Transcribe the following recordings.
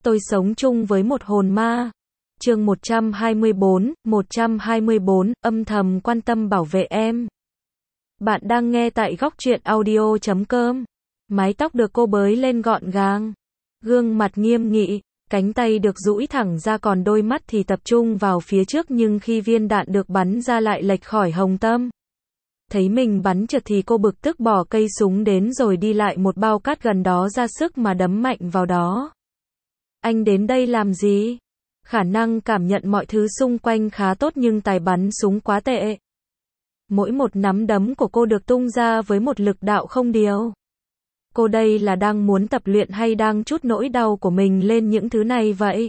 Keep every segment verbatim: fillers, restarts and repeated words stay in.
Tôi sống chung với một hồn ma. Chương một trăm hai mươi bốn, một trăm hai mươi bốn, âm thầm quan tâm bảo vệ em. Bạn đang nghe tại góc truyện audio chấm com. Mái tóc được cô bới lên gọn gàng. Gương mặt nghiêm nghị, cánh tay được duỗi thẳng ra, còn đôi mắt thì tập trung vào phía trước, nhưng khi viên đạn được bắn ra lại lệch khỏi hồng tâm. Thấy mình bắn trượt thì cô bực tức bỏ cây súng đến rồi đi lại một bao cát gần đó ra sức mà đấm mạnh vào đó. Anh đến đây làm gì? Khả năng cảm nhận mọi thứ xung quanh khá tốt nhưng tài bắn súng quá tệ. Mỗi một nắm đấm của cô được tung ra với một lực đạo không điều. Cô đây là đang muốn tập luyện hay đang trút nỗi đau của mình lên những thứ này vậy?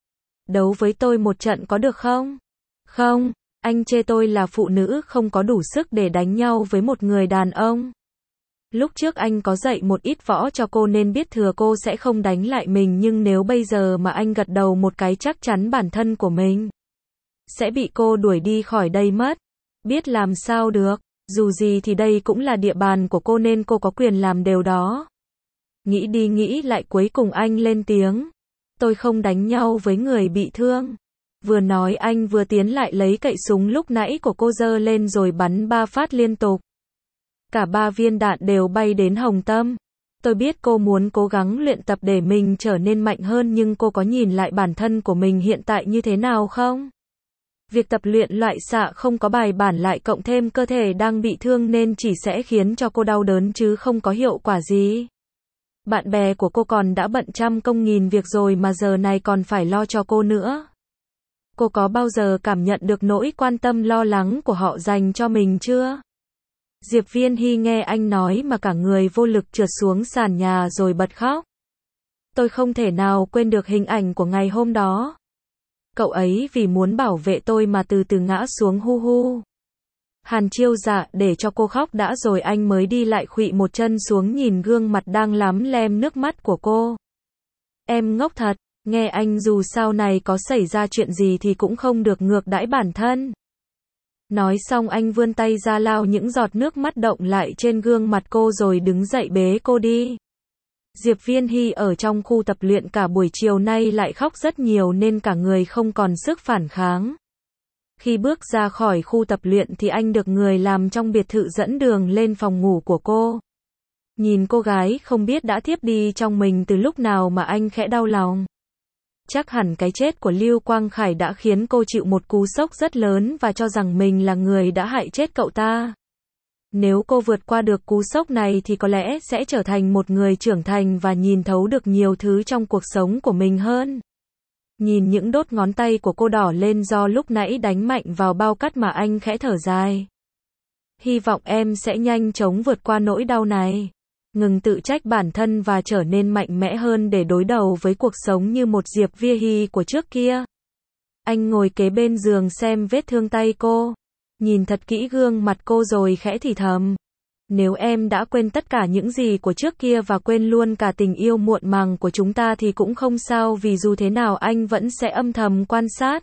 Đấu với tôi một trận có được không? Không, anh chê tôi là phụ nữ không có đủ sức để đánh nhau với một người đàn ông. Lúc trước anh có dạy một ít võ cho cô nên biết thừa cô sẽ không đánh lại mình, nhưng nếu bây giờ mà anh gật đầu một cái chắc chắn bản thân của mình sẽ bị cô đuổi đi khỏi đây mất. Biết làm sao được, dù gì thì đây cũng là địa bàn của cô nên cô có quyền làm điều đó. Nghĩ đi nghĩ lại cuối cùng anh lên tiếng. Tôi không đánh nhau với người bị thương. Vừa nói anh vừa tiến lại lấy cậy súng lúc nãy của cô giơ lên rồi bắn ba phát liên tục. Cả ba viên đạn đều bay đến hồng tâm. Tôi biết cô muốn cố gắng luyện tập để mình trở nên mạnh hơn, nhưng cô có nhìn lại bản thân của mình hiện tại như thế nào không? Việc tập luyện loại xạ không có bài bản, lại cộng thêm cơ thể đang bị thương nên chỉ sẽ khiến cho cô đau đớn chứ không có hiệu quả gì. Bạn bè của cô còn đã bận trăm công nghìn việc rồi mà giờ này còn phải lo cho cô nữa. Cô có bao giờ cảm nhận được nỗi quan tâm lo lắng của họ dành cho mình chưa? Diệp Viên Hy nghe anh nói mà cả người vô lực trượt xuống sàn nhà rồi bật khóc. Tôi không thể nào quên được hình ảnh của ngày hôm đó. Cậu ấy vì muốn bảo vệ tôi mà từ từ ngã xuống hu hu. Hàn Chiêu Dạ để cho cô khóc đã rồi anh mới đi lại khuỵu một chân xuống nhìn gương mặt đang lắm lem nước mắt của cô. Em ngốc thật, nghe anh dù sau này có xảy ra chuyện gì thì cũng không được ngược đãi bản thân. Nói xong anh vươn tay ra lau những giọt nước mắt đọng lại trên gương mặt cô rồi đứng dậy bế cô đi. Diệp Viên Hy ở trong khu tập luyện cả buổi chiều nay lại khóc rất nhiều nên cả người không còn sức phản kháng. Khi bước ra khỏi khu tập luyện thì anh được người làm trong biệt thự dẫn đường lên phòng ngủ của cô. Nhìn cô gái không biết đã thiếp đi trong mình từ lúc nào mà anh khẽ đau lòng. Chắc hẳn cái chết của Lưu Quang Khải đã khiến cô chịu một cú sốc rất lớn và cho rằng mình là người đã hại chết cậu ta. Nếu cô vượt qua được cú sốc này thì có lẽ sẽ trở thành một người trưởng thành và nhìn thấu được nhiều thứ trong cuộc sống của mình hơn. Nhìn những đốt ngón tay của cô đỏ lên do lúc nãy đánh mạnh vào bao cát mà anh khẽ thở dài. Hy vọng em sẽ nhanh chóng vượt qua nỗi đau này. Ngừng tự trách bản thân và trở nên mạnh mẽ hơn để đối đầu với cuộc sống như một Diệp Viên Hy của trước kia. Anh ngồi kế bên giường xem vết thương tay cô. Nhìn thật kỹ gương mặt cô rồi khẽ thì thầm. Nếu em đã quên tất cả những gì của trước kia và quên luôn cả tình yêu muộn màng của chúng ta thì cũng không sao, vì dù thế nào anh vẫn sẽ âm thầm quan sát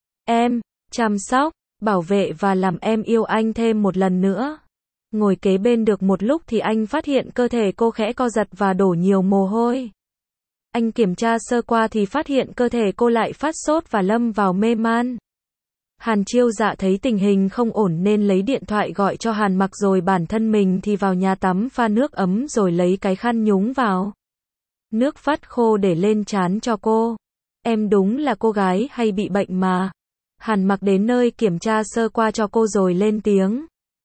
em, chăm sóc, bảo vệ và làm em yêu anh thêm một lần nữa. Ngồi kế bên được một lúc thì anh phát hiện cơ thể cô khẽ co giật và đổ nhiều mồ hôi. Anh kiểm tra sơ qua thì phát hiện cơ thể cô lại phát sốt và lâm vào mê man. Hàn Chiêu Dạ thấy tình hình không ổn nên lấy điện thoại gọi cho Hàn Mặc, rồi bản thân mình thì vào nhà tắm pha nước ấm rồi lấy cái khăn nhúng vào nước vắt khô để lên trán cho cô. Em đúng là cô gái hay bị bệnh mà. Hàn Mặc đến nơi kiểm tra sơ qua cho cô rồi lên tiếng.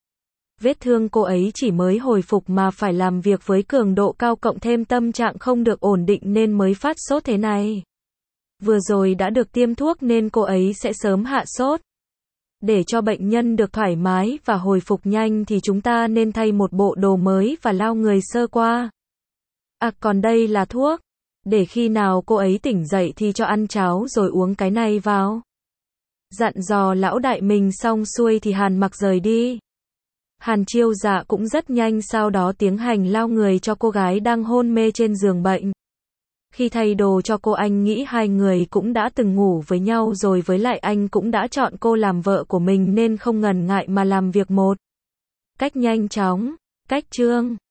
Vết thương cô ấy chỉ mới hồi phục mà phải làm việc với cường độ cao, cộng thêm tâm trạng không được ổn định nên mới phát sốt thế này. Vừa rồi đã được tiêm thuốc nên cô ấy sẽ sớm hạ sốt. Để cho bệnh nhân được thoải mái và hồi phục nhanh thì chúng ta nên thay một bộ đồ mới và lau người sơ qua. À còn đây là thuốc. Để khi nào cô ấy tỉnh dậy thì cho ăn cháo rồi uống cái này vào. Dặn dò lão đại mình xong xuôi thì Hàn Mặc rời đi. Hàn Chiêu Dạ cũng rất nhanh sau đó tiến hành lau người cho cô gái đang hôn mê trên giường bệnh. Khi thay đồ cho cô anh nghĩ hai người cũng đã từng ngủ với nhau rồi, với lại anh cũng đã chọn cô làm vợ của mình nên không ngần ngại mà làm việc một cách nhanh chóng, cách trương.